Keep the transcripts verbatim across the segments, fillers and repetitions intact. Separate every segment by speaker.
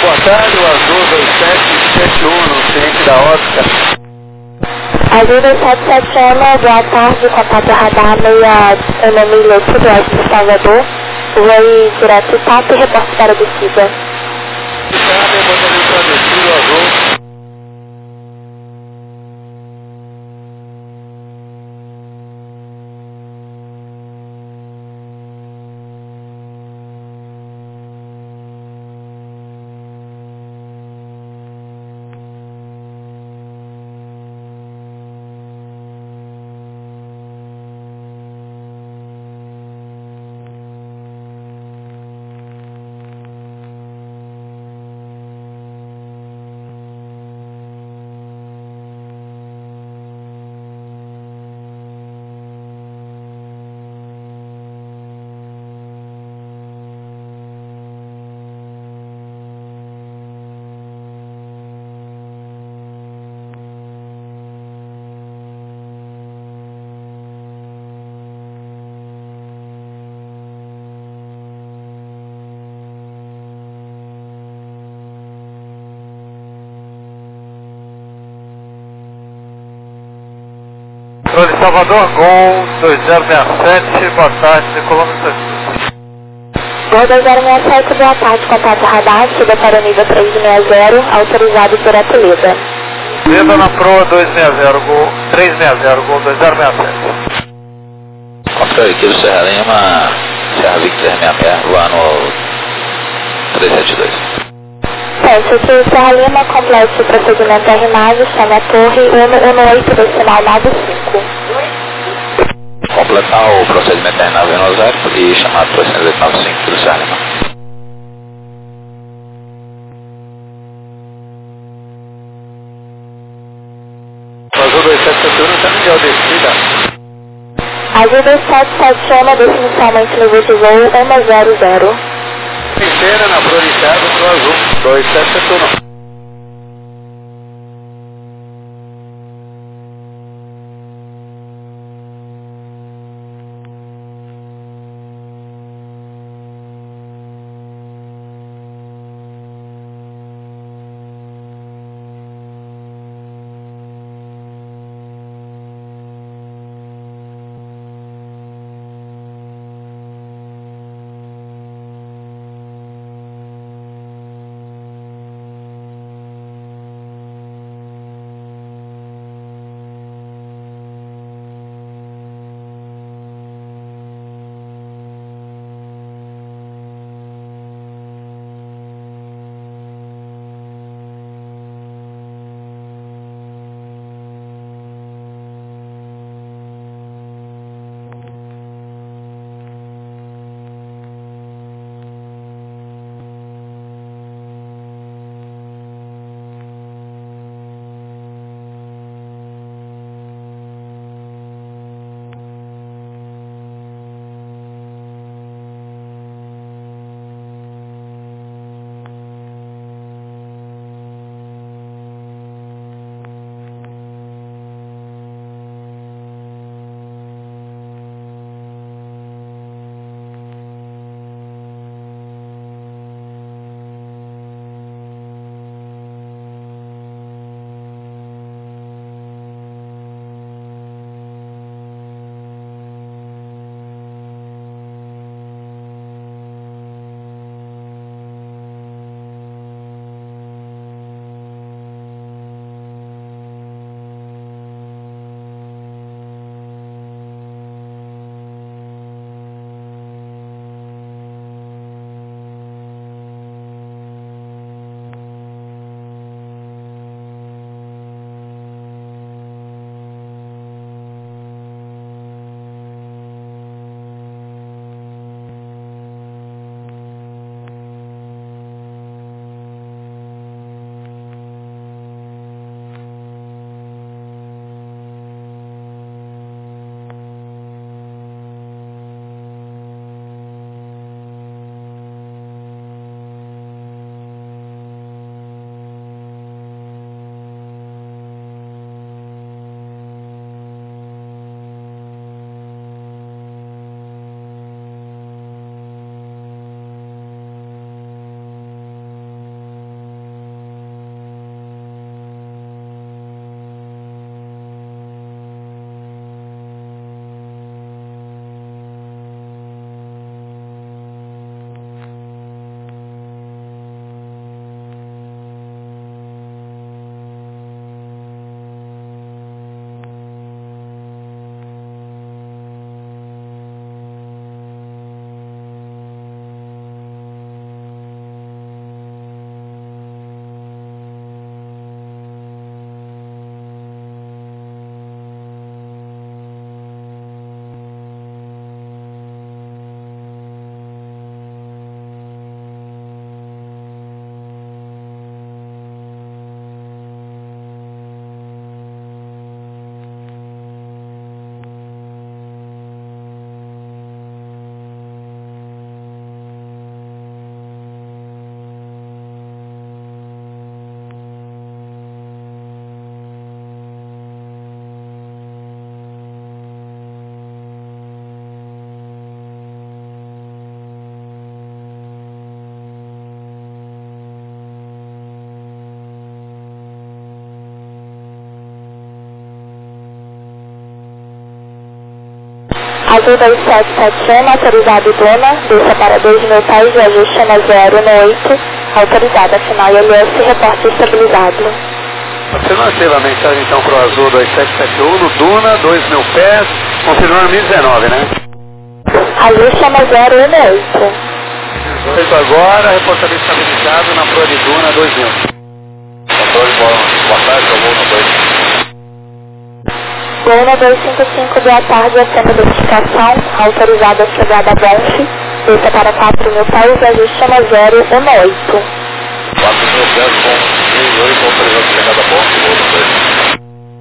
Speaker 1: Boa tarde, o Azul dois sete sete um, no cliente da ótica.
Speaker 2: Azul dois sete sete um, boa tarde, contato radar seis um milha sudoeste de Salvador. Voe direto Tato e reporte para a descida.
Speaker 1: Sabe, motorista descido Azul. Controle Salvador, Gol dois zero seis sete, boa tarde, quilômetro.
Speaker 2: Gol dois zero seis sete, boa tarde, contato radar, suba para o nível trezentos e sessenta, autorizado por Atlida.
Speaker 1: Leda na proa dois seis zero, Gol trezentos e sessenta, Gol dois zero seis sete.
Speaker 3: Controle aqui do Serra Lima, Serra Vic trezentos e sessenta, voar no trezentos e setenta e dois.
Speaker 2: Peço que o Serra Lima complete o procedimento arrimado, chame a torre um um oito decimal nove cinco.
Speaker 3: Completar o procedimento terminal em zero e chamar trezentos e noventa e cinco do Serra Lima.
Speaker 1: Azul dois sete sete um, está Miguel descida.
Speaker 2: Azul dois sete sete um, desce inicialmente nível de voo cento.
Speaker 1: Inteira na proa de carga pro Azul dois sete sete um.
Speaker 2: Azul dois sete sete um, autorizado Duna, desça para dois mil pés e ajuste na zero no oito, autorizada, final I L S, reporte estabilizado.
Speaker 4: Afirmativa, a mensagem então para o Azul dois sete sete um, no Duna, dois mil pés, confirmando mil e dezenove, né?
Speaker 2: Ajuste na zero no oito.
Speaker 4: dezoito agora, reportamento estabilizado na proa de Duna, dois mil.
Speaker 3: Controle, boa tarde, eu vou no dois.
Speaker 2: Duna dois cinco cinco, boa tarde, acendo identificação, autorizada a chegada a Bonf, desça para quatro mil pés e ajuste na zero no oito.
Speaker 3: quatro mil pés com três oito, autorizado a chegada a Bonf, vou no dois.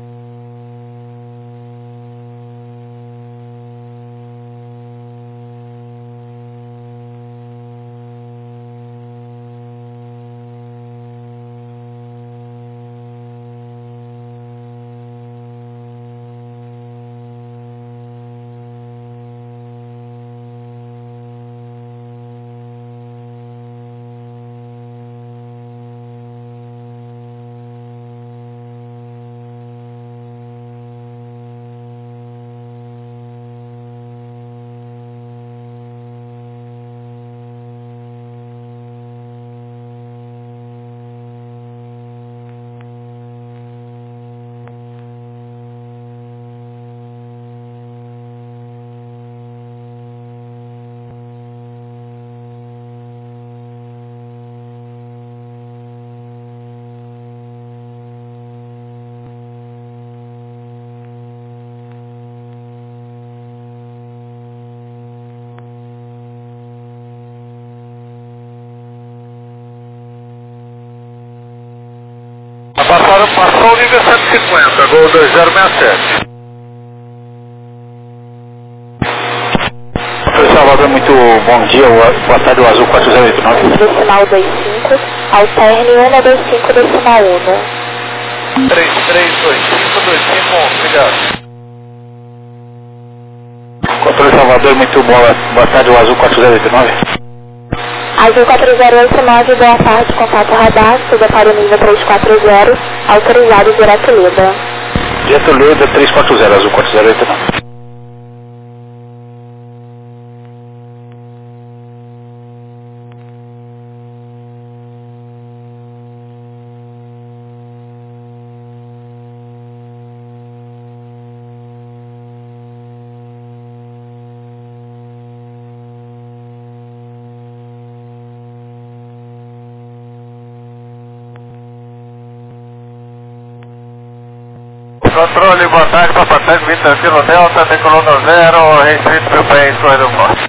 Speaker 1: Passaram, passou o nível cento e cinquenta, Gol dois zero seis sete.
Speaker 4: Professor Salvador, muito bom dia, boa tarde, o Azul quatro zero oito nove.
Speaker 2: Decimal dois cinco, alterne um dois cinco, decimal um.
Speaker 1: três três dois cinco dois cinco um, obrigado.
Speaker 4: Controle Salvador, muito boa, boa tarde, o Azul quatro zero oito nove.
Speaker 2: Azul quatro zero oito nove, boa tarde, contato radar, suba para o nível três quatro zero, autorizado direto Leda.
Speaker 4: Direto Leda três quatro zero, Azul quatro zero oito nove.
Speaker 1: Controle, boa tarde, para passagem Vitor Kilo Delta, decolando zero, restrito mil pés, corredor forte.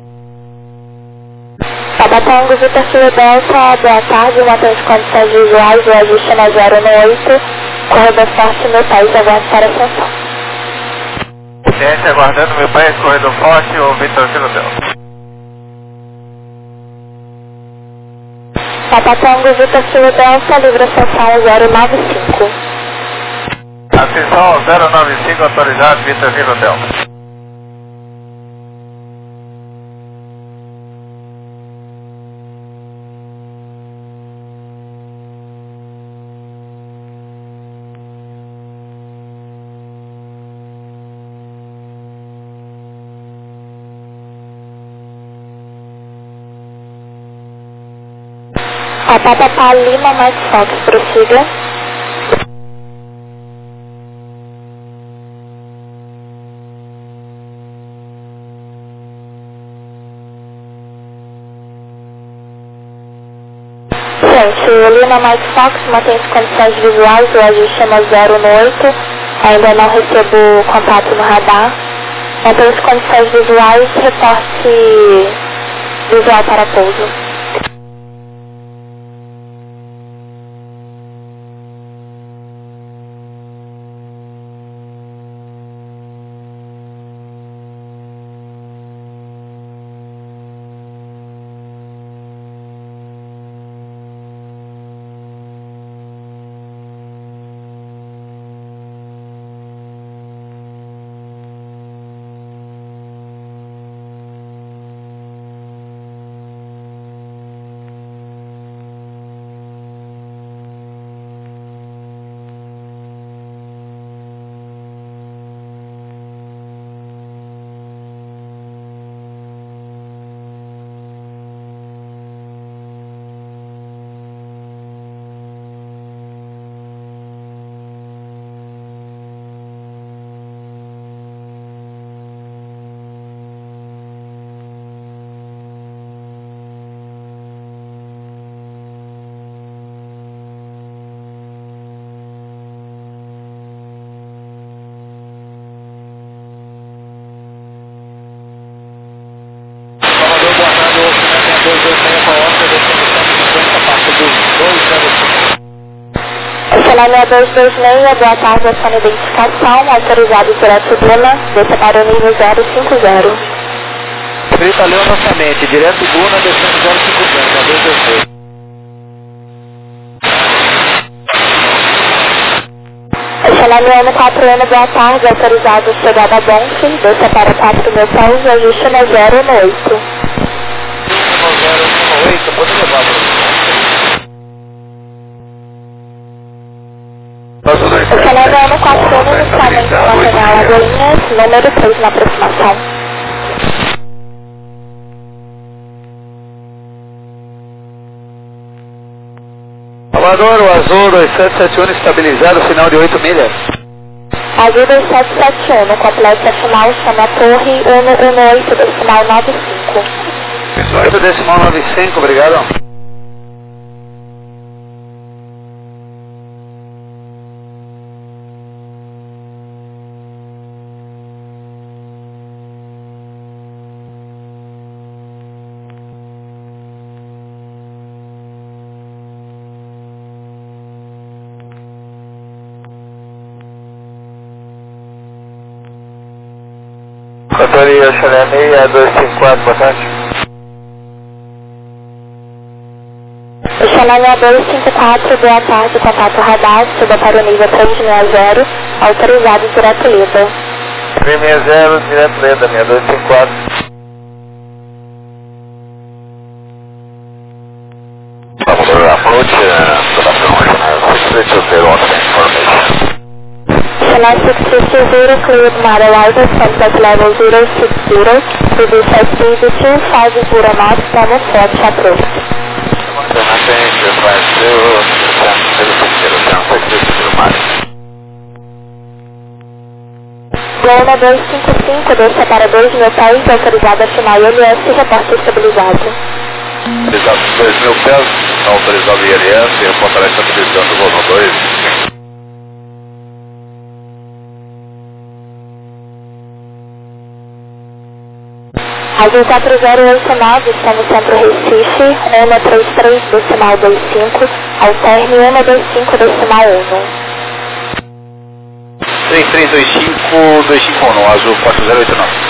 Speaker 2: Tabatango, Vitor Kilo Delta, boa tarde, mantém as condições visuais, o ajuste na zero no oito, corredor forte, mil pés, aguarde para a ascensão.
Speaker 1: Ciência aguardando mil pés, corredor forte, o Vitor Kilo Delta.
Speaker 2: Tabatango, Vitor Kilo Delta, livre ascensão zero nove cinco.
Speaker 1: Ascensão zero nove cinco, autorizado, Vitor Kilo Delta.
Speaker 2: A Papa Lima mais Fox, prossiga. Gente, o Lima Mike Fox mantém as condições visuais, o ajuste na zero no oito, ainda não recebo contato no radar. Mantém as condições visuais, reporte visual para pouso. Chanel dois dois seis, boa tarde, ação de identificação, autorizado direto Duna, desça para o nível zero cinco zero.
Speaker 3: Frita Leão novamente, direto Duna, descendo zero cinco zero, dois dois seis.
Speaker 2: Chanel quatro N, boa tarde, autorizado chegada a Bonfe, desça para quatro mil pés, ajuste no zero no oito.
Speaker 3: No zero um oito, pode levar
Speaker 2: O Chanel quatro N, inicialmente nacional Lagoinhas, número seis na aproximação.
Speaker 4: Salvador, o Azul dois sete sete um estabilizado, final de oito milhas.
Speaker 2: Azul dois sete sete um, no complexo final, chama a torre um um oito, decimal nove cinco.
Speaker 4: oito decimal nove cinco, obrigado.
Speaker 1: Cantoria Chanel seis dois cinco quatro, boa tarde.
Speaker 2: O Chanel dois cinco quatro, boa tarde, contato radar, suba para o nível três seis zero, autorizado direto Leda.
Speaker 1: três seis zero, direto Leda, seis dois cinco quatro.
Speaker 3: Salvador, approach, produção regional six three two zero, information.
Speaker 2: Chanel six three two zero, cleared model arrival, sunset level zero six zero, reduce speed two five zero knots, normal forte approach. Lona dois cinco cinco, desça para dois mil pés, autorizada final I L S, reporte estabilizado.
Speaker 3: Autorizado dois mil pés, não autorizado I L S, reportará estabilizando voo dois.
Speaker 2: Azul quatro zero oito nove, está no centro Recife, um três três, decimal dois cinco, alterne um dois cinco, decimal um.
Speaker 3: três três dois cinco, dois cinco um, Azul quatro zero oito nove.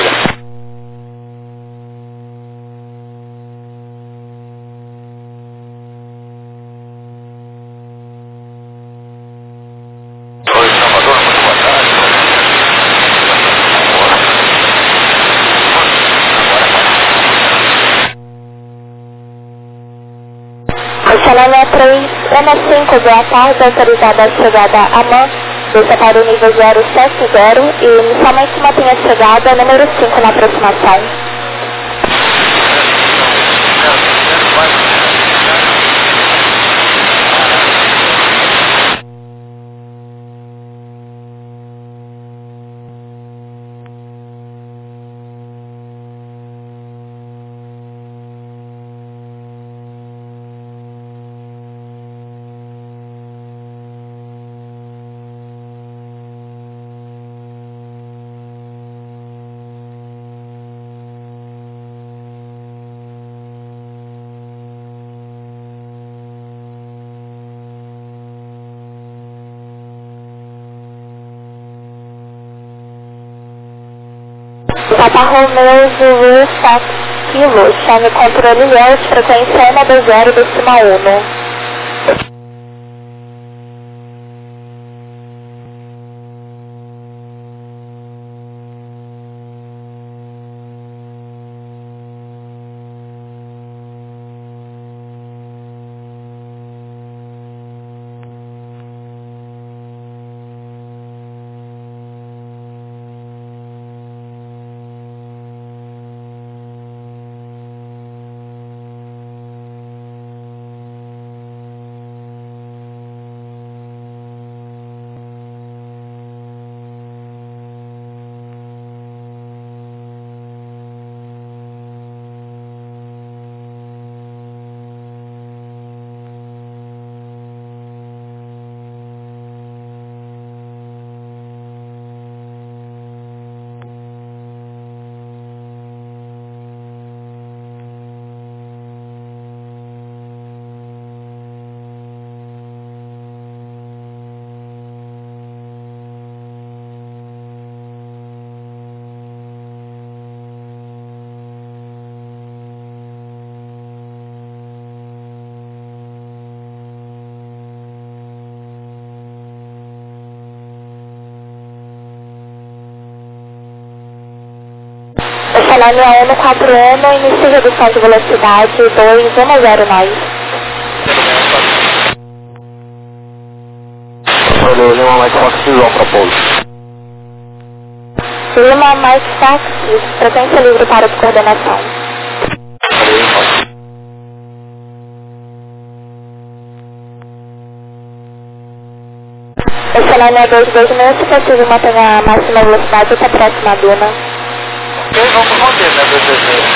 Speaker 3: Oi, Salvador, muito boa tarde.
Speaker 2: O Chanel três um cinco, boa tarde, autorizada a chegada a Man, desça para o nível zero sete zero e inicialmente mantém a chegada número cinco na aproximação. Papa Romeo Zulu sete Kilo, chame controle Wells, frequência um dois zero, decimal um. Excelente um quatro um, inicio redução de velocidade dois um zero nove.
Speaker 1: Valeu, Lima Mike Fox, visão para pouso.
Speaker 2: Lima Mike Fox, frequência livre para coordenação.
Speaker 1: Valeu, Fox.
Speaker 2: Excelente dois dois seis, se possível mantenha a máxima velocidade até a próxima duna.
Speaker 1: Ok, vamos manter, né, dois dois seis.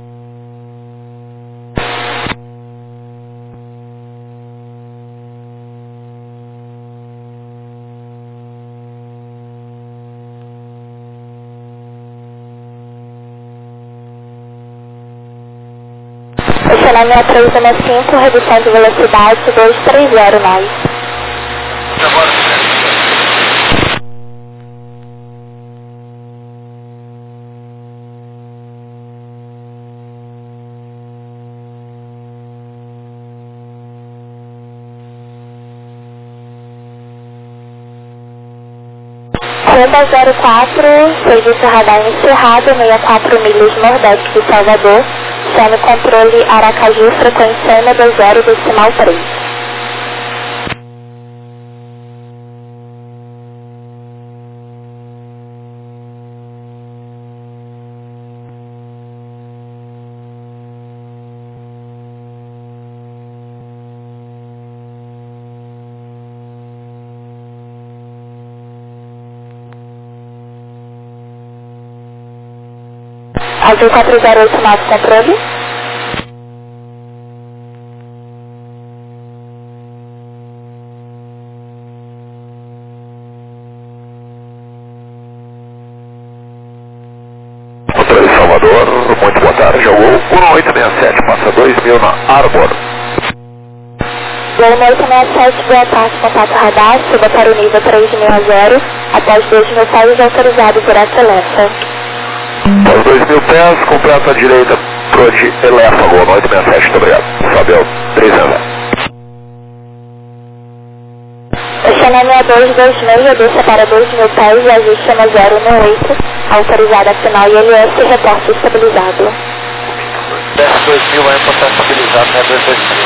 Speaker 2: Excelente três um cinco, redução de velocidade dois três zero nove.
Speaker 1: Agora,
Speaker 2: Rumo zero quatro, serviço radar encerrado, sessenta e quatro milhas nordeste de Salvador, chame controle Aracaju, frequência um dois zero, decimal três. Azul quatro zero oito nove, controle.
Speaker 1: Controle Salvador, muito boa tarde, ao um oito seis sete, passa dois mil na Arbor.
Speaker 2: um oito seis sete, boa tarde, contato radar, suba para o nível três seis zero, após dois mil pés autorizado por Excelência.
Speaker 1: Aos dois mil pés, completa a direita pro de Elefa, um oito seis sete, muito obrigado. Fabel, três zero.
Speaker 2: Excelência dois dois seis, desça para dois mil pés e ajuste na zero um oito, autorizada final I L S, reporte estabilizado.
Speaker 1: Desce dois mil, vai encontrar estabilizado, né, dois dois seis.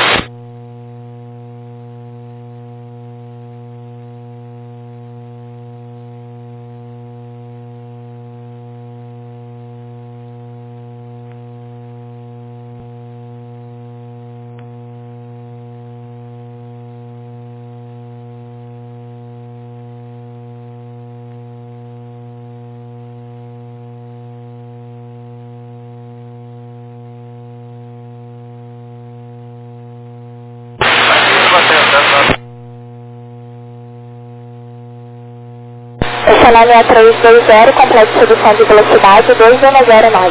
Speaker 2: Excelência três dois zero, complete redução de velocidade dois um zero nove.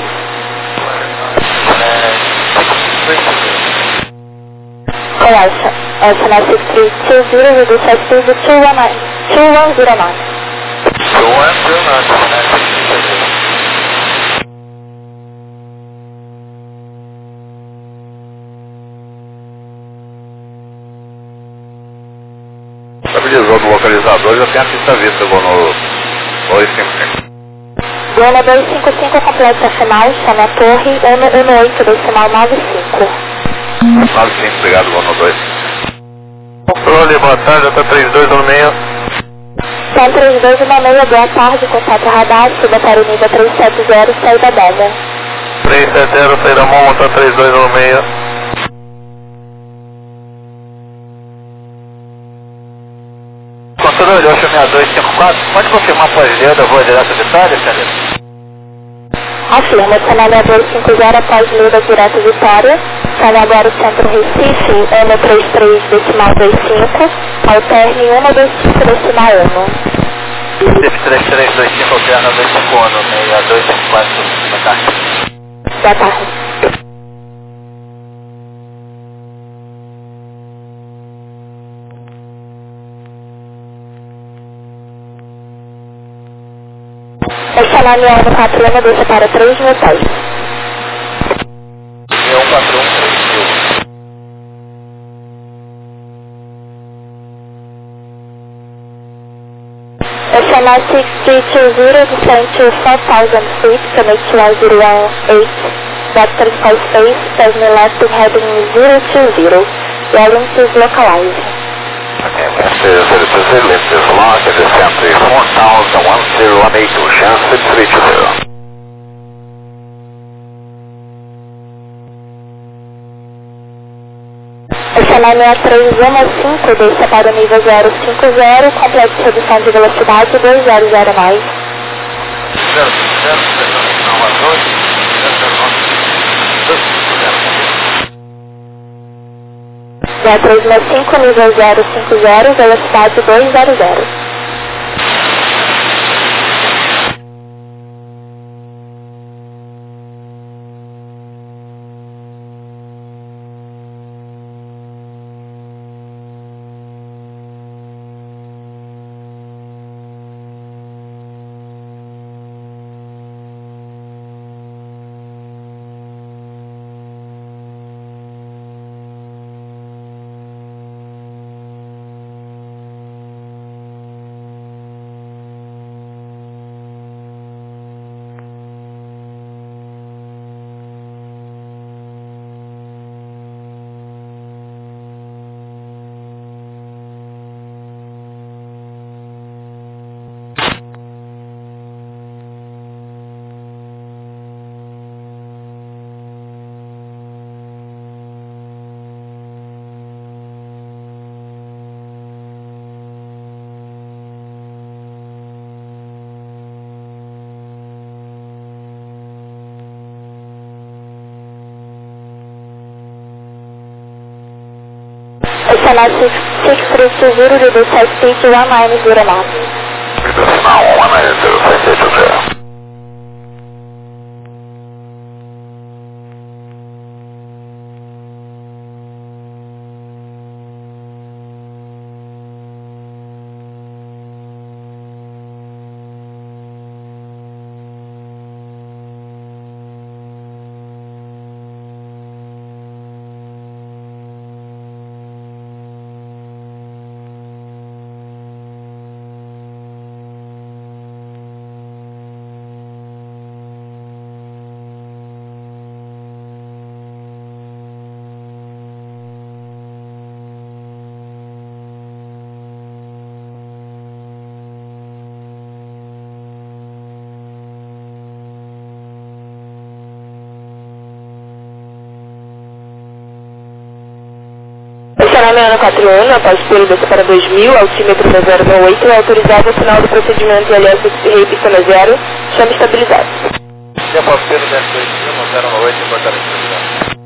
Speaker 2: Correction. Excelência six three two zero, reduce speed two one nine, two one zero nine.
Speaker 1: two one zero nine, estabilizou no localizador, já tem a pista vista, vou no dois cinco cinco.
Speaker 2: Goma dois cinco cinco, completa final, chame a torre um um oito, decimal nove cinco.
Speaker 1: nove cinco, obrigado, vou no dois. Controle, boa tarde, até três dois um seis.
Speaker 2: Tem três dois um seis, boa tarde, contato radar, suba para o nível três sete zero, saída Deva.
Speaker 1: três sete zero, saída Mão, até três dois um seis. Controle, oito seis dois cinco quatro, pode confirmar após Leda, eu vou direto de Vitória, Xavier?
Speaker 2: Afirma, Canalha dois cinco zero, após Leda, direto Vitória, chame agora o centro Recife, um três três, decimal dois cinco, alterne um dois cinco, decimal um.
Speaker 1: Recife três três dois cinco, alterna dois cinco um, seis dois cinco quatro, boa tarde.
Speaker 2: Boa tarde. Excelência um quatro um, deixa para três mil pés.
Speaker 1: um quatro um, três mil.
Speaker 2: S M S six three two zero, descend to four thousand feet, connect to one zero one eight, vector sky space, seven electric heading zero two zero, volume is localized.
Speaker 3: Okay, lift is, it is, lift is locked, it is empty, four thousand one zero one eight, Ocean six three two zero.
Speaker 2: S M S três um cinco, desça para o nível zero cinco zero, complete redução de velocidade dois zero zero mais.
Speaker 1: zero zero zero,
Speaker 2: zero três seis cinco, nível zero cinco zero, velocidade dois zero zero. S M S six three two zero, reduce speed to one nine zero knots.
Speaker 3: Reduce now one nine zero six eight two zero.
Speaker 2: Estacionamento quatro um, após pelo desça para dois mil, altímetro zero nove oito, autorizado ao final do procedimento L S Rei pistona zero, chama estabilizado.
Speaker 1: Se após pelo desce dois mil, no zero nove oito, importaria estabilizado.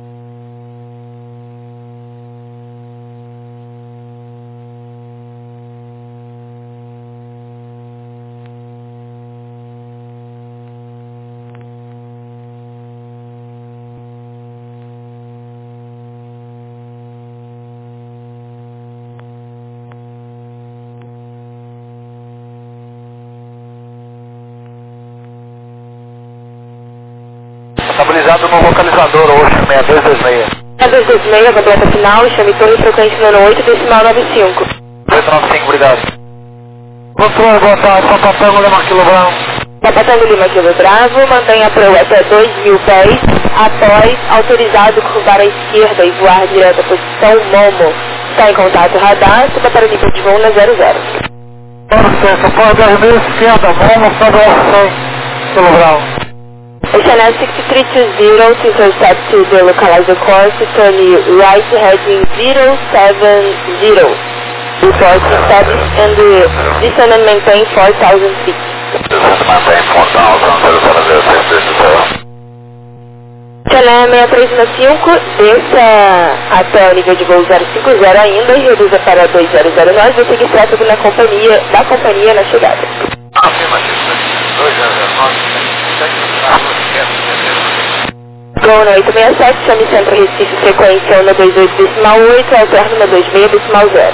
Speaker 1: Estabilizado no localizador, Ocean seis dois dois seis.
Speaker 2: seis dois dois seis, completa final, chame torre frequência nano oito, decimal nove cinco.
Speaker 1: oito nove cinco, obrigado. Controle, boa tarde, Papatango Lima Kilo Bravo.
Speaker 2: Papatango Lima Kilo Bravo, mantenha a proa até dois mil pés, após autorizado curvar à esquerda e voar direto à posição Momo. Está em contato radar, suba para o nível de voo na zero zero.
Speaker 1: Com licença, pode dez mil, esquerda, Momo, sobe cem, Kilo Bravo.
Speaker 2: S M S six three two zero, to intercept to the localizer course, turn right heading zero seven zero. Report established and descend and maintain four thousand feet.
Speaker 3: Descend and maintain four thousand, zero seven zero six three two zero.
Speaker 2: Channel seis três um cinco, desça até o nível de voo zero cinco zero ainda e reduza para dois zero zero nove, você que tráfego na companhia, da companhia na chegada.
Speaker 1: Afirmativo, dois zero zero nove.
Speaker 2: Gol no oito seis sete, chame Centro Recife, frequência um dois oito decimal oito, alterno um dois seis decimal zero.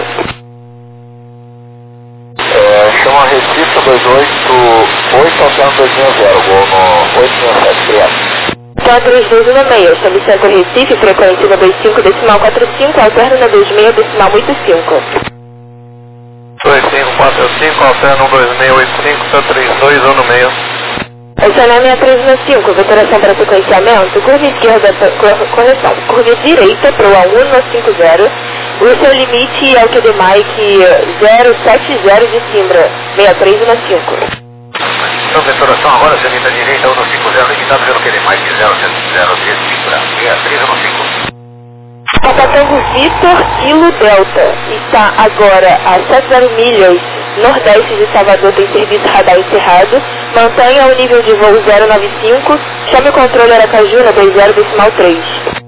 Speaker 3: É, chama Recife dois oito oito, alterno dois seis zero, gol no oito seis sete, obrigado.
Speaker 2: Então três dois um seis, chame Centro Recife, frequência um dois cinco decimal quatro cinco, alterno um dois seis decimal oito cinco.
Speaker 1: dois cinco, quatro cinco, alterna um dois seis oito cinco, tá três dois, um no meio.
Speaker 2: Acionamento três um cinco, veteração para sequenciamento, curva esquerda, cor, correção, curva direita para o A um nove cinco zero, o seu limite é o Q D Mike zero sete zero de Simbra, seis três um cinco.
Speaker 3: Então, veteração agora, seu limite à direita, um cinco zero, limitado pelo Q D Mike zero sete zero de Simbra, seis três um cinco.
Speaker 2: Papatango Vitor Kilo Delta está agora a sete milhas nordeste de Salvador, tem serviço radar encerrado. Mantenha o nível de voo zero nove cinco. Chame o controle Aracaju na dois zero decimal três.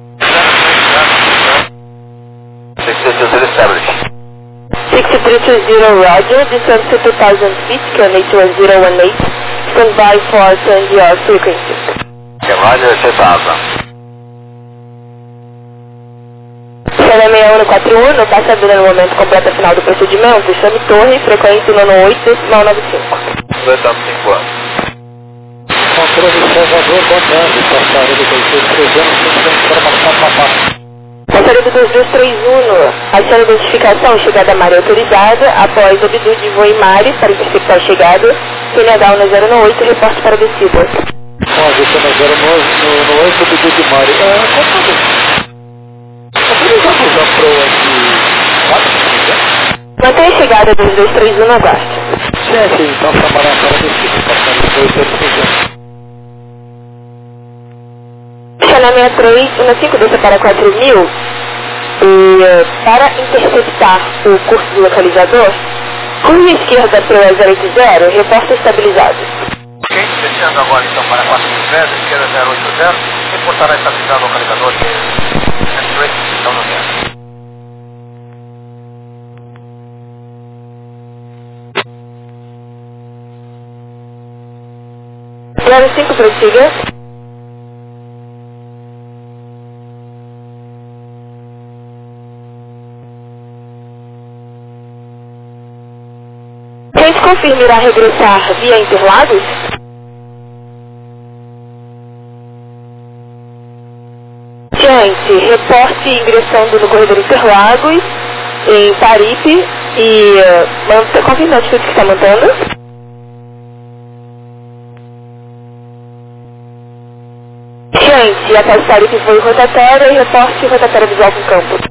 Speaker 3: six three two zero established.
Speaker 2: six three two zero Roger, descend to two thousand feet, Q N H one zero one eight. Stand by for change your frequency.
Speaker 3: Roger, aceitável.
Speaker 2: Chame seis um quatro um, não está sabendo no momento completo final do procedimento. Chame torre, frequência nono oito decimal nove cinco.
Speaker 1: dois cinco anos.
Speaker 4: Controle Salvador, boa tarde. Passaram do dois dois três anos, sem informação papá.
Speaker 2: Passaram do dois dois três um, achando identificação, chegada a Mari autorizada. Após obdu de voo em Mari, para interceptar a chegada. C N H um zero oito, reporte para descida.
Speaker 4: Pode, C N H no oito, obdu de Mari. Ah, qual foi isso? Vamos a proa de...
Speaker 2: Mantém a chegada dos dois três um na guarda.
Speaker 4: Chefe, então, Samará, para descida, passando dois dois três um.
Speaker 2: Chanamento três um cinco, desça para quatro mil. E para interceptar o curso do localizador, curva esquerda para zero oito zero, reporta estabilizado.
Speaker 3: Ok, descendo agora então para quatro mil pés, esquerda zero oito zero, reportará estabilizado o localizador de... Então não quero.
Speaker 2: zero cinco, prossiga. Gente, confirme irá regressar via Interlagos? Gente, reporte ingressando no corredor Interlagos, em Paripe, e uh, confirme a atitude que está mantendo. Gente, após Paripe foi rotatória e reporte rotatória visual com campo.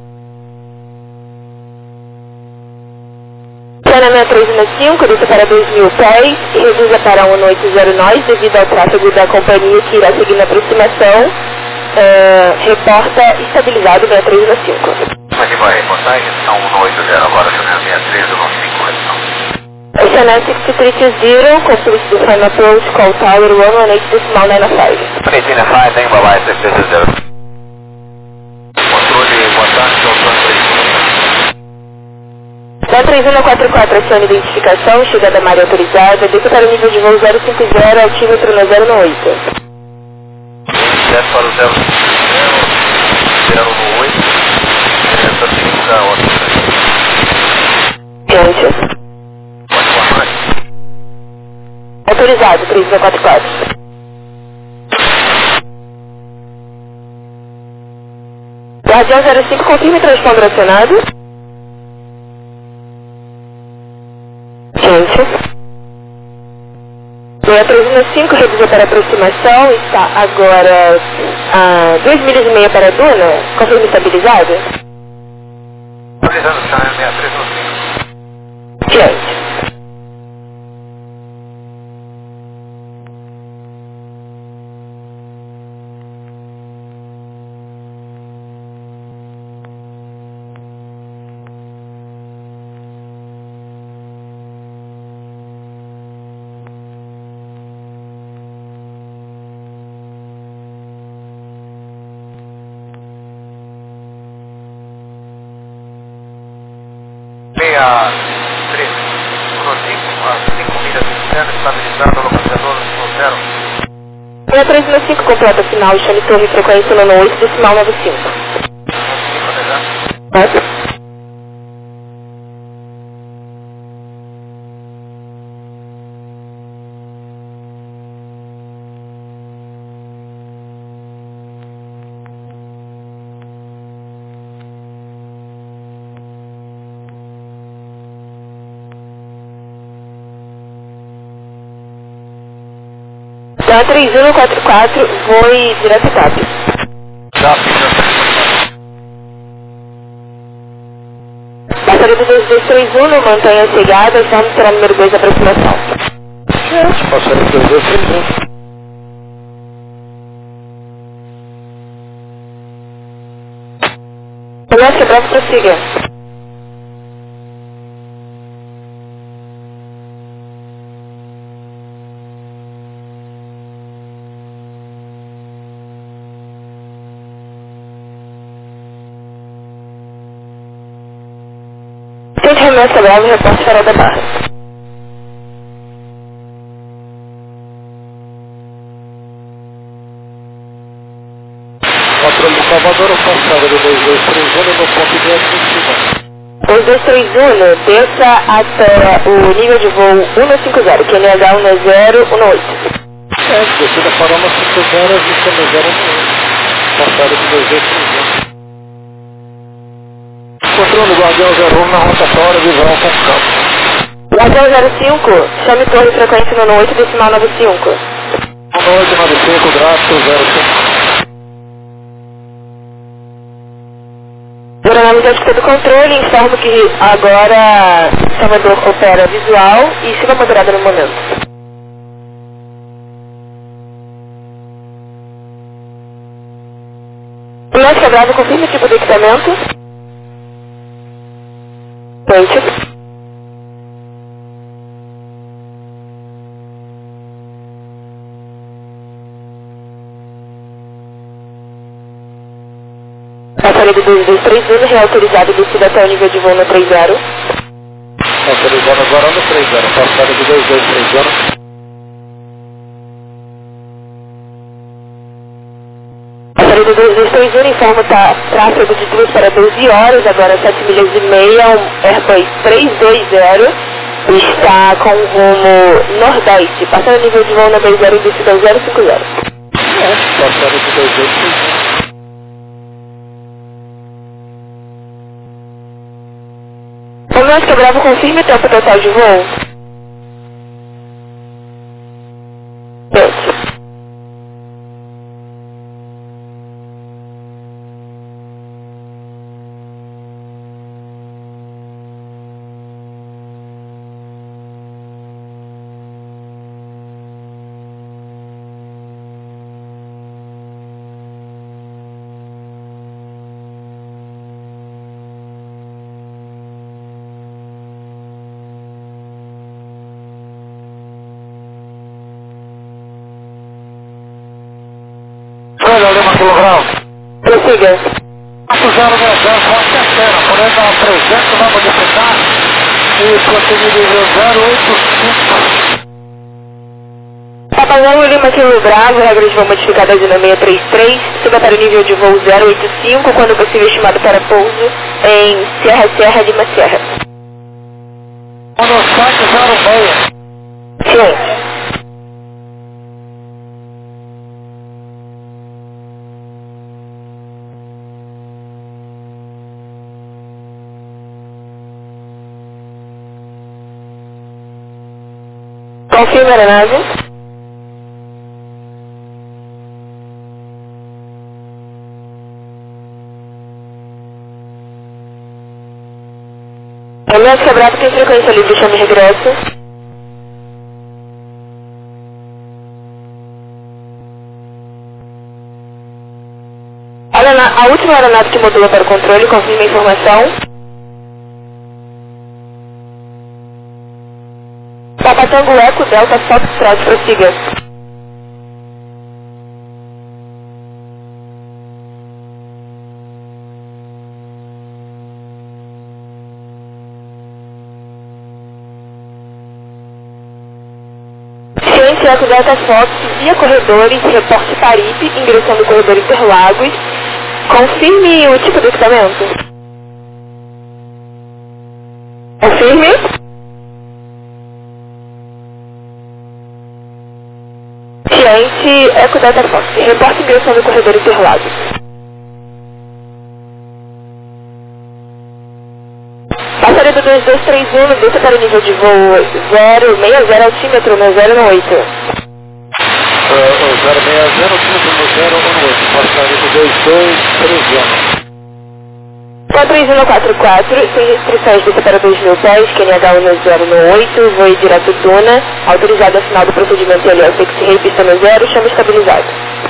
Speaker 2: Treinamento três um cinco, desce para dois mil pés e reduza para um oito zero nós devido ao tráfego da companhia que irá seguir na aproximação. Uh, reporta estabilizado da três um cinco.
Speaker 3: Mas que vai reportar então um oito zero agora, chamando seis três um cinco, redução.
Speaker 2: S N S six three two zero, complete the final approach, call tower one one eight decimal nine five.
Speaker 3: eighteen five, tem bye-bye, six three two zero. Controle, boa tarde, controle
Speaker 2: Da três um quatro quatro, acione identificação, chegada Mari autorizada, desça para o nível de voo zero cinco zero, altímetro no zero oito.
Speaker 3: Desce para o zero zero oito, essa segunda ordem.
Speaker 2: Gente.
Speaker 3: Pode boa noite.
Speaker 2: Autorizado, três um quatro quatro. Guardião zero cinco, confirme transponder acionado. Gente. seis três um cinco, reduziu para aproximação, está agora a duas milhas e meia para a Duna, confirme estabilizado.
Speaker 3: Estabilizando, está seis três um cinco.
Speaker 2: Gente.
Speaker 3: seis três um cinco, a cinco milhas internas, estabilizando o localizador no zero.
Speaker 2: seis três um cinco, completa final, chame torre frequência nono oito decimal nove cinco. Certo? Então, três um quatro quatro, voe direto W.
Speaker 3: Já fiz
Speaker 2: Passaria do dois dois três um, mantenha chegada, estamos para número dois da aproximação.
Speaker 4: Certo, passaria do dois dois três um.
Speaker 2: Começa, bravo, prossiga. Tente remessa bravo e reporte farol da barra.
Speaker 4: Controle do Salvador, eu passaria do dois dois três um no ponto de aproximação.
Speaker 2: dois dois três um, desça até o nível de voo cento e cinquenta, Q N H um zero um oito.
Speaker 4: Certo, descida para uma cinco zero, vista no zero um oito. Passaria do dois dois três um. Controle do Guardião zero um na rotatória, visão com campo.
Speaker 2: Guardião zero cinco, chame torre frequência no oito decimal nove cinco.
Speaker 4: um oito nove cinco, gráfico zero cinco.
Speaker 2: Aeronave de altitude do controle, informo que agora Salvador opera visual e chuva moderada no momento. Piloto quebrado, confirme o tipo de equipamento. Feito. Passaria do dois dois três um, reautorizado descida até o nível de voo no três zero.
Speaker 4: Autorizado agora no três zero, passaria do dois dois três um.
Speaker 2: Passaria do dois dois três um, informa tá, tráfego de duas para doze horas, agora sete milhas e meia, um Airbus três dois zero, está com rumo nordeste, passando o nível de voo no três zero, descida zero cinco zero.
Speaker 4: É, passaria do dois dois três um.
Speaker 2: Comandante Bravo, confirme o tempo total de voo. Pronto.
Speaker 4: Olha, Lima quilograma.
Speaker 2: Prossiga.
Speaker 4: quatro zero zero zero, forte antena, porém dá trezentos, vai modificar e prosseguir nível zero oito cinco.
Speaker 2: Papa zero Lima Kilo Bravo, regra de voo modificada de seis três três, suba para o nível de voo zero oito cinco, quando possível estimado para pouso em Serra Serra Lima Serra.
Speaker 4: Monossac zero seis.
Speaker 2: Ciente. Confirma a aeronave. Aeronave quebrado tem frequência livre, chame regresso. A última aeronave que modula para o controle, confirma a informação. Papa Tango Eco Delta Foxtrot, prossiga. Ciência Eco Delta Fox, via corredores, reporte Paripe, ingressando no corredor Interlagos. Confirme o tipo de equipamento. Confirme. Ciente Eco Delta Fox, reporte ingressando no corredor Interlagos. Passaria do dois dois três um, desça para o nível de voo zero seis zero altímetro no zero oito.
Speaker 4: zero seis zero, tudo zero um oito, passarinho dois dois três zero.
Speaker 2: quatro três um quatro quatro, sem restrições, desça para dois mil pés, Q N H um zero um oito, voe direto Tuna, autorizado ao final do procedimento L S X Ray, pista no zero, chama estabilizado.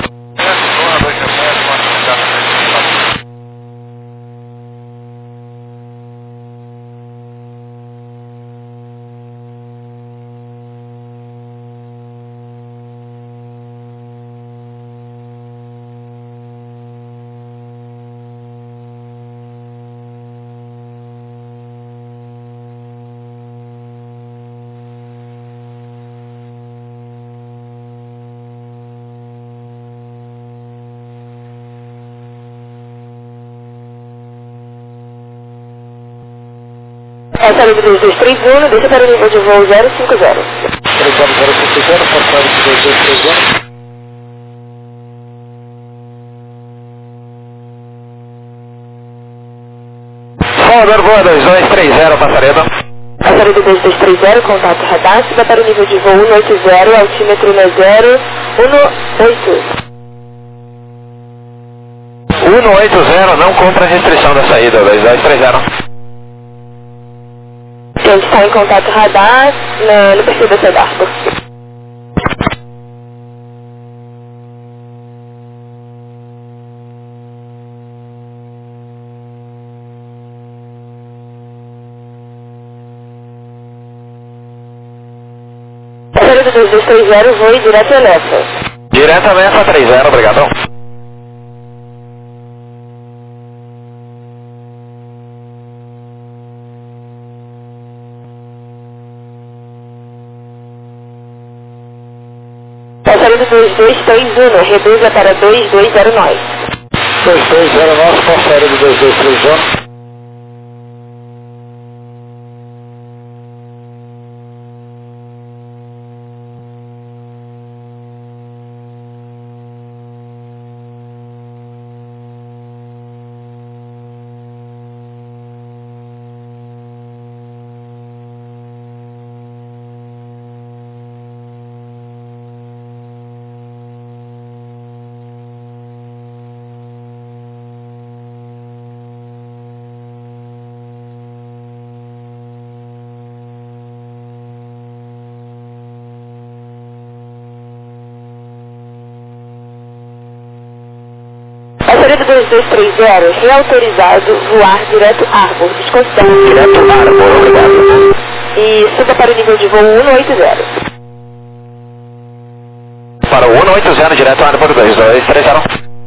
Speaker 2: Passagem de dois dois três um, desça para o nível de voo zero cinco zero.
Speaker 4: três zero zero cinco zero, passagem de dois dois três um.
Speaker 1: Salvador, voa dois dois três zero, Passareda.
Speaker 2: Passagem de dois dois três zero, contato radar, suba para o nível de voo um oito zero, altímetro no zero um oito.
Speaker 1: um oito zero, não cumpre a restrição da saída, dois dois três zero.
Speaker 2: A gente está em contato radar na, no perfil da Cedarco. Passagem do dois dois três zero, voe direto a Nessa.
Speaker 1: Direto a Nessa três zero, obrigado.
Speaker 2: Passagem do dois dois três um, reduza para dois dois zero nove.
Speaker 4: dois dois zero nove, passarinho de dois dois três um.
Speaker 2: Passagem do dois dois três zero, reautorizado voar direto Arbor, desconsidere.
Speaker 1: Direto Arbor, obrigado.
Speaker 2: E suba para o nível de voo um oito zero.
Speaker 1: Para o um oito zero, direto Arbor, dois dois três zero.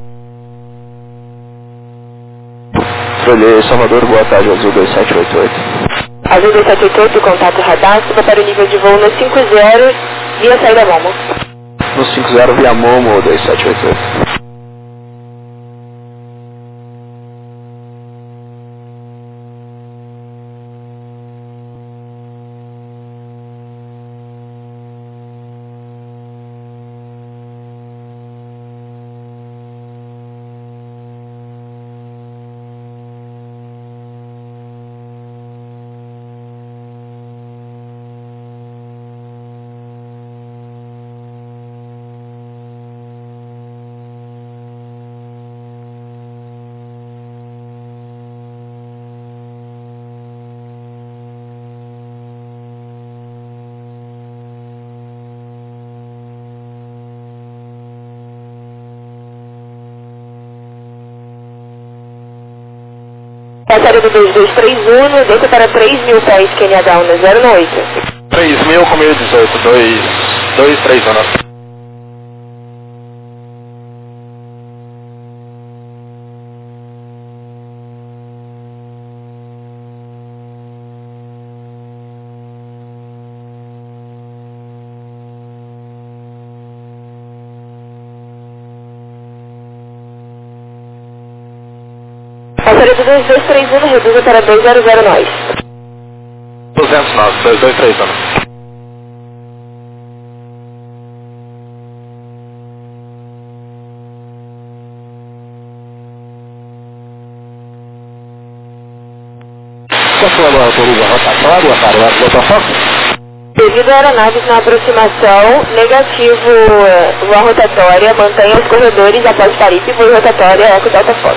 Speaker 1: Folha Salvador, boa tarde, Azul dois sete oito oito.
Speaker 2: Azul dois sete oito oito, contato radar, suba para o nível de voo no cinco zero, via saída Momo.
Speaker 1: No cinco zero, via Momo, dois sete oito oito.
Speaker 2: Passagem do dois dois três um, desça para três mil pés, Q N H um zero oito.
Speaker 1: três mil com mil e dezoito, dois dois três um.
Speaker 2: Passagem do dois dois três um, reduza para dois zero zero nove.
Speaker 1: duzentos e nove, dois dois três um.
Speaker 4: Controlou a Coruja rotatória para o aeroporto.
Speaker 2: Devido a aeronaves na aproximação, negativo voo rotatória, mantenha os corredores após Paripe, voo rotatória, Eco Delta Fox.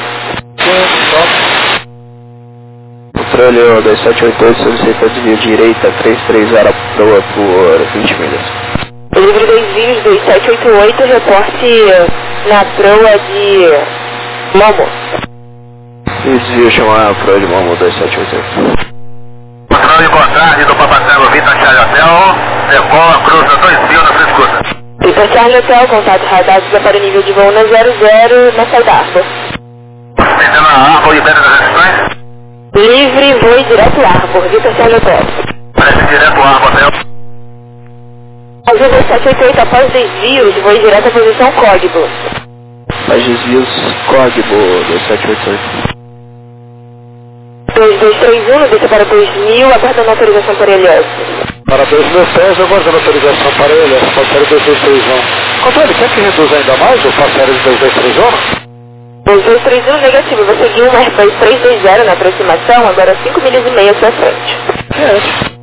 Speaker 1: Controle dois sete oito oito, solicita desvio direita, três três zero, proa por vinte milhas.
Speaker 2: Livre desvios dois sete oito oito, reporte na proa de Momo.
Speaker 1: E desvio chamar a proa de Momo dois sete oito oito.
Speaker 3: Controle contrário do Papa Tango Vita Charlie Hotel, decola, cruza dois mil na sua escuta.
Speaker 2: Vita Charlie Hotel, contato radar, para o nível de voo na zero zero, na saída Arbor.
Speaker 3: Descendo a Arbor, libera das restrições.
Speaker 2: Livre, voe direto Arbor, Vita Charlie Hotel.
Speaker 3: Parece direto ao Arbor Hotel.
Speaker 2: Azul dois sete oito oito, após desvios, voe direto à posição Código.
Speaker 1: Após desvios, Código dois sete oito oito.
Speaker 2: dois dois três um, desça para dois mil, aguardando autorização para L S.
Speaker 4: Para dois mil pés, aguardando autorização para L S, passageiro dois dois três um. Controle, quer que reduza ainda mais o passageiro de dois dois três um?
Speaker 2: dois dois três um, negativo, vai seguir um Airbus três dois zero na aproximação, agora cinco milhas e meia à sua frente.
Speaker 4: É.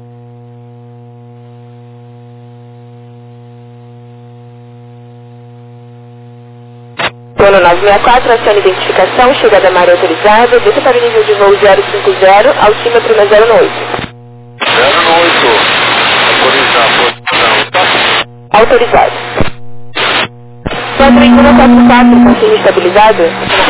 Speaker 2: Plano nove seis quatro, acione identificação, chegada à área autorizada, desça para o nível de voo zero cinco zero, altímetro na zero oito.
Speaker 3: zero oito. Autorizar,
Speaker 2: Autorizado. quatro um quatro quatro, confirme estabilizado.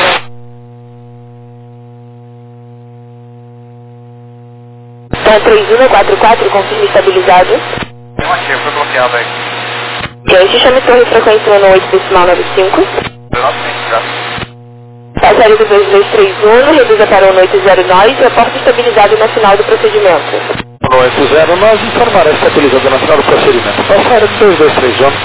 Speaker 2: três um quatro quatro, confirme estabilizado.
Speaker 3: Tem aqui, foi bloqueado aí.
Speaker 2: Gente, chame torre frequência no oito decimal noventa e cinco. Passageiro do dois dois três um, reduza para o oito zero nove, reporte estabilizado na final do procedimento.
Speaker 4: No oito zero nove, informará estabilizado na final do procedimento. Passageiro do dois dois três um.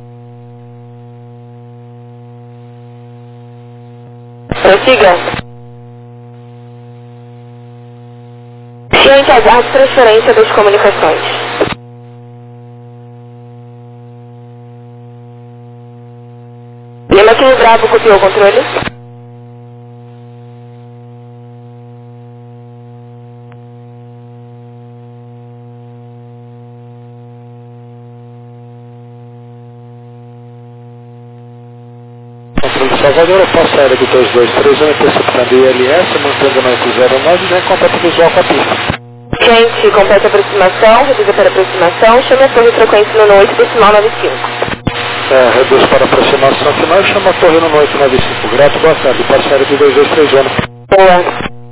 Speaker 2: Prossiga. Ciente, aguarde transferência das comunicações. Lima Kilo Bravo copiou o controle.
Speaker 4: Controle de Salvador, passo aéreo do dois dois três um, interceptando I L S, mantendo no oito zero nove, já em contato visual com a pista.
Speaker 2: Gente, completa a aproximação, reduza para aproximação, chame a torre frequência no oito decimal noventa e cinco.
Speaker 4: É, reduz para aproximação final e chama a torre no oito nove cinco. Grato, boa tarde. Passo aéreo do dois dois três um.
Speaker 2: Boa.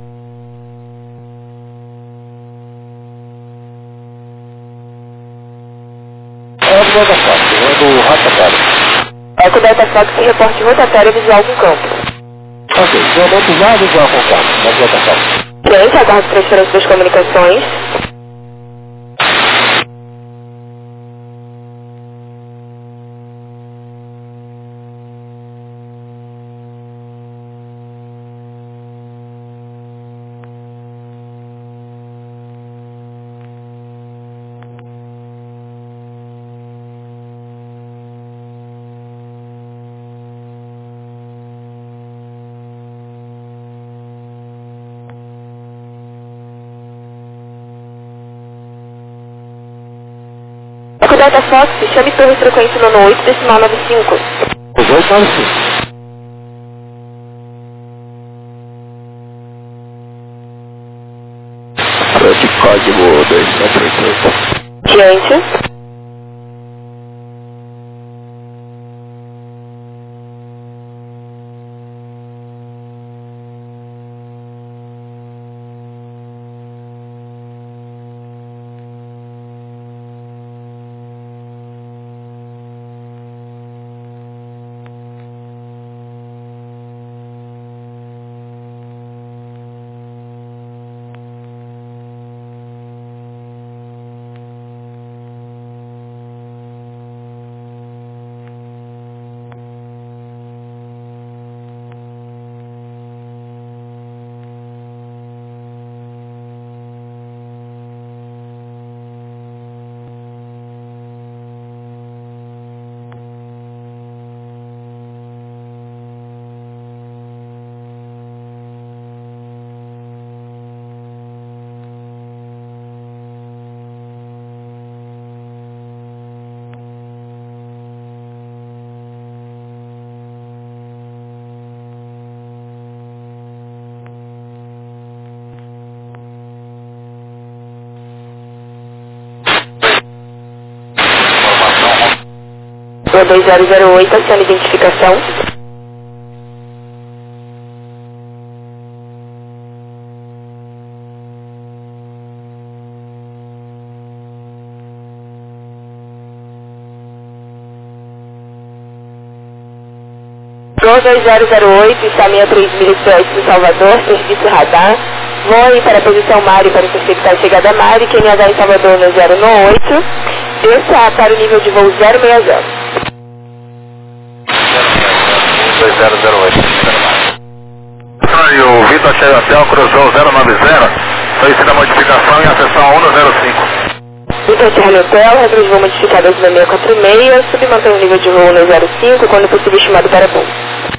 Speaker 4: É do Delta Fox, é do rotatório.
Speaker 2: Eco Delta Fox, reporte rotatório visual com campo.
Speaker 4: Ok, visual visual visual com campo, é do Delta Fox.
Speaker 2: Gente, aguarde transferência das comunicações. Eco Delta Fox, chame torre frequência no oito decimal noventa e cinco.
Speaker 4: Os dois nove cinco.
Speaker 1: De código dois sete oito oito.
Speaker 2: Gente. dois zero zero oito, aciona identificação. Gol dois zero zero oito, está a sessenta e três milhas oeste do Salvador, serviço radar. Voe para a posição Mari para interceptar a chegada Mari, Q N H em Salvador no zero oito. Desça para o nível de voo zero seis zero.
Speaker 3: dois zero zero oito. E o Vitor Chegatel cruzou zero nove zero, solicita modificação em acessão um zero cinco.
Speaker 2: Vitor Charlie Hotel, regra de voo modificado acima seis quatro seis, submantém o nível de voo no zero cinco, quando possível estimado para voo.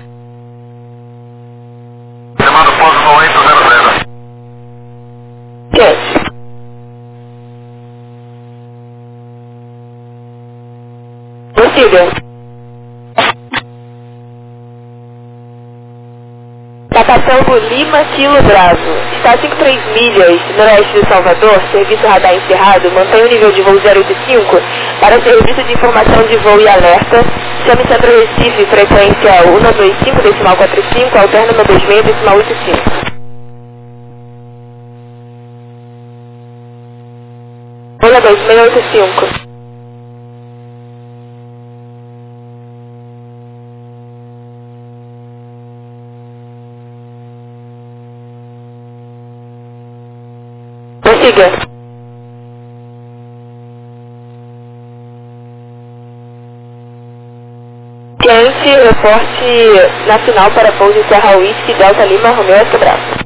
Speaker 3: Chamado pouso no oito zero zero.
Speaker 2: Quente. Prossiga. Está passando Lima Kilo Bravo. Está a cinquenta e três milhas noroeste de Salvador, serviço radar encerrado, mantém o nível de voo zero oito cinco para serviço de informação de voo e alerta. Chame Centro Recife, frequência cento e noventa e cinco, decimal quarenta e cinco, alterna noventa e seis, decimal oitenta e cinco. Olha dois seis oito cinco. Prossiga. Quente, reporte nacional para pouso em Serra Whisky, Delta Lima, Romeo Oscar Bravo.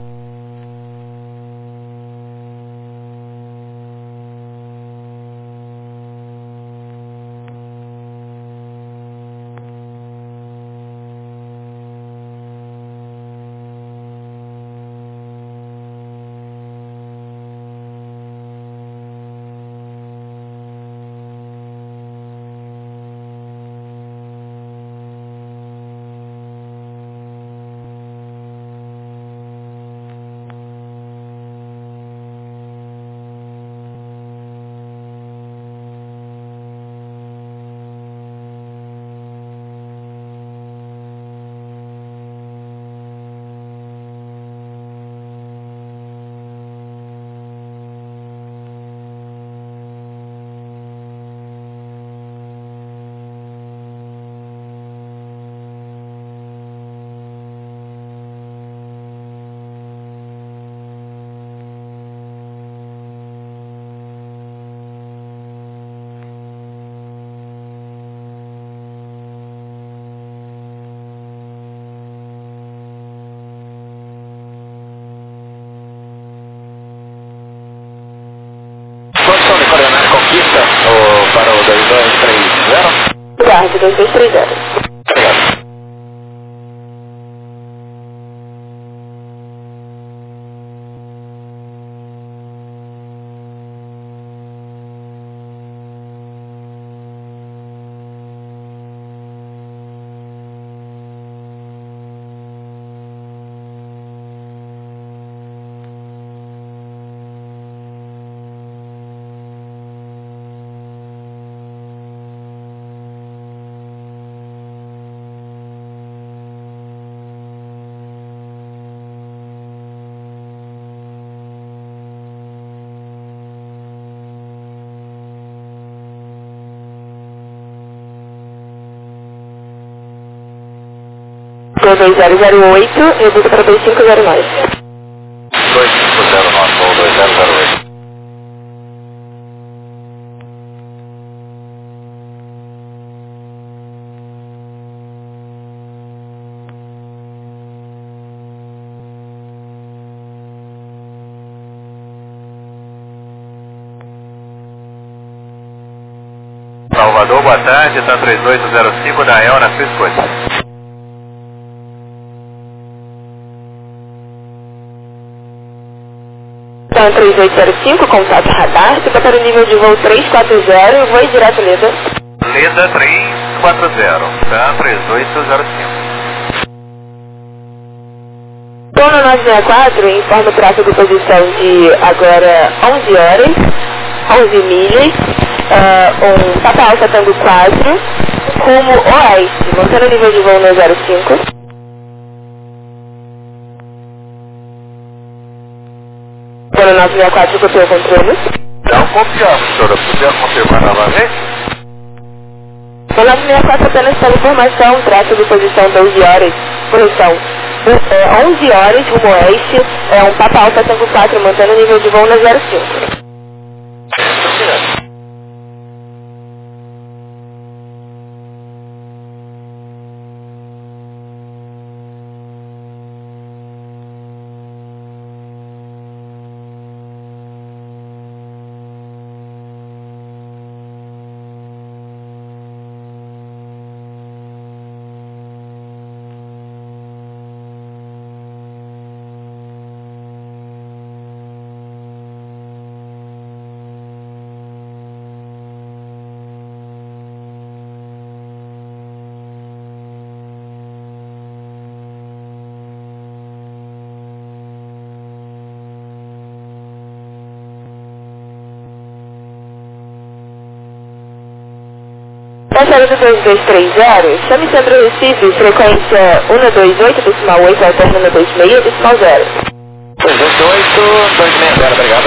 Speaker 3: Ou para o dois dois três zero?
Speaker 2: Guarde dois dois três zero.
Speaker 3: Obrigado.
Speaker 2: dois zero zero oito, reduto para dois cinco zero nove.
Speaker 3: dois cinco zero nove ou dois zero zero oito. Salvador, boa tarde, está três oito zero cinco da El na sua escolha.
Speaker 2: Então, três oito zero cinco, contato radar, suba para o nível de voo três quatro zero, voe direto Leda.
Speaker 3: Leda três quatro zero, tá? três oito zero cinco.
Speaker 2: Tono nove seis quatro, informa o tráfego posição de agora onze horas, onze milhas, uh, um Papa Alfa Tango quatro, rumo oeste, mantendo o nível de voo no zero cinco. Pelo nove seis quatro, copiou o controle.
Speaker 3: Não confiamos, senhora. Puder confirmar novamente?
Speaker 2: O nove seis quatro apenas pela informação, trata de posição doze horas, correção, é, onze horas, rumo oeste, é um Papa Alfa cinco quatro, mantendo o nível de voo no zero cinco. Passagem do dois dois três zero, chame Centro Recife, frequência um dois oito, decimal oito, alterno no dois seis, decimal zero.
Speaker 3: dois oito, dois seis zero, obrigado.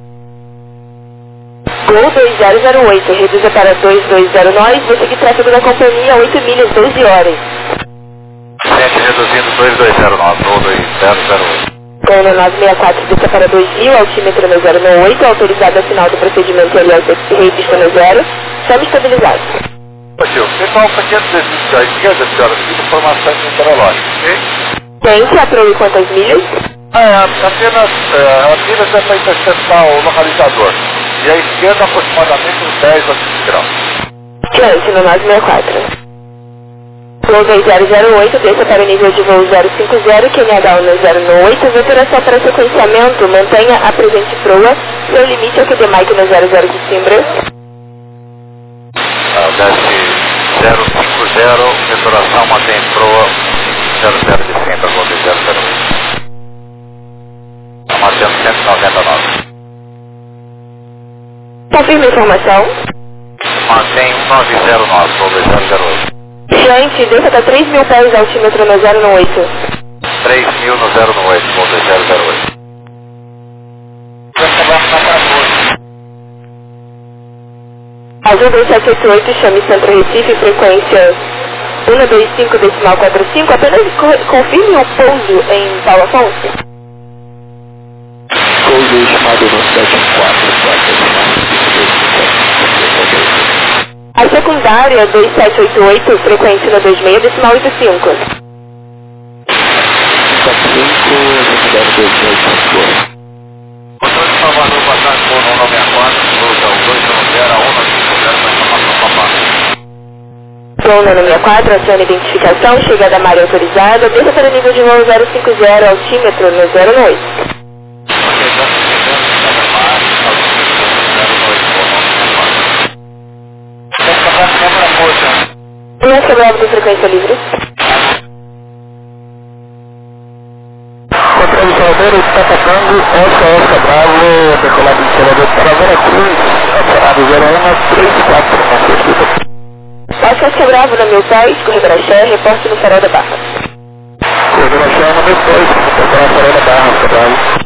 Speaker 2: Gol dois zero zero oito, reduza para dois dois zero nove, você que tráfego da companhia, oito milhas, doze horas.
Speaker 3: Sete reduzindo dois dois zero nove, ou dois zero zero oito.
Speaker 2: Gol no nove seis quatro, desça para dois mil, altímetro no zero nove oito, autorizado ao final do procedimento L S X, registro no zero, chame estabilizado.
Speaker 3: Senhor, pessoal, pequeno desvio à esquerda, senhora, devido informação meteorológica, ok?
Speaker 2: Tem que aprove quantas milhas?
Speaker 3: É, apenas, é, apenas é para interceptar o localizador. E à esquerda, aproximadamente uns dez a quinze graus.
Speaker 2: Chance no nove seis quatro. Voo dois zero zero oito, desça para o nível de voo zero cinco zero, Q N H no zero nove oito, veteração para sequenciamento, mantenha a presente proa, seu limite é o Q D Mike no zero zero de Simbra.
Speaker 3: Ah, desce zero cinco zero, veteração, mantém proa, zero zero de Simbra, voo de zero zero oito. Mantendo cento e noventa e nove.
Speaker 2: Confirma a informação.
Speaker 3: Mantém um nove zero nove, voo de zero zero oito.
Speaker 2: Gente, desça para três mil pés, altímetro no zero nove oito.
Speaker 3: três mil no zero nove oito, voo de zero zero oito.
Speaker 2: Azul dois sete oito oito, chame Centro Recife, frequência um dois cinco, decimal quatro cinco, apenas co confirme o pouso em Paulo Afonso.
Speaker 3: Pouso estimado no sete quatro quatro.
Speaker 2: A secundária dois sete oito oito, frequência no dois seis, decimal oito cinco.
Speaker 3: sete cinco, zero dois oito. Controle de Salvador, passagem por um nove quatro, solução dois um zero, um cinco zero, para informação papai.
Speaker 2: Voo no sessenta e quatro, acione identificação, chegada à área autorizada, desça para o nível de voo zero cinco zero, altímetro no zero nove oito. Inência Bravo do Frequência Livre.
Speaker 3: Controle Salveiro, está tocando, Oscar, Oscar Bravo, decolado de Salvador para Vera Cruz, operado zero um três quatro,
Speaker 2: Oscar Oscar Bravo no Mil Pés, Corredor Axé, reporte no Farol da Barra.
Speaker 3: Corredor Axé no Mil Pés, reporte no Farol da Barra, Oscar Bravo.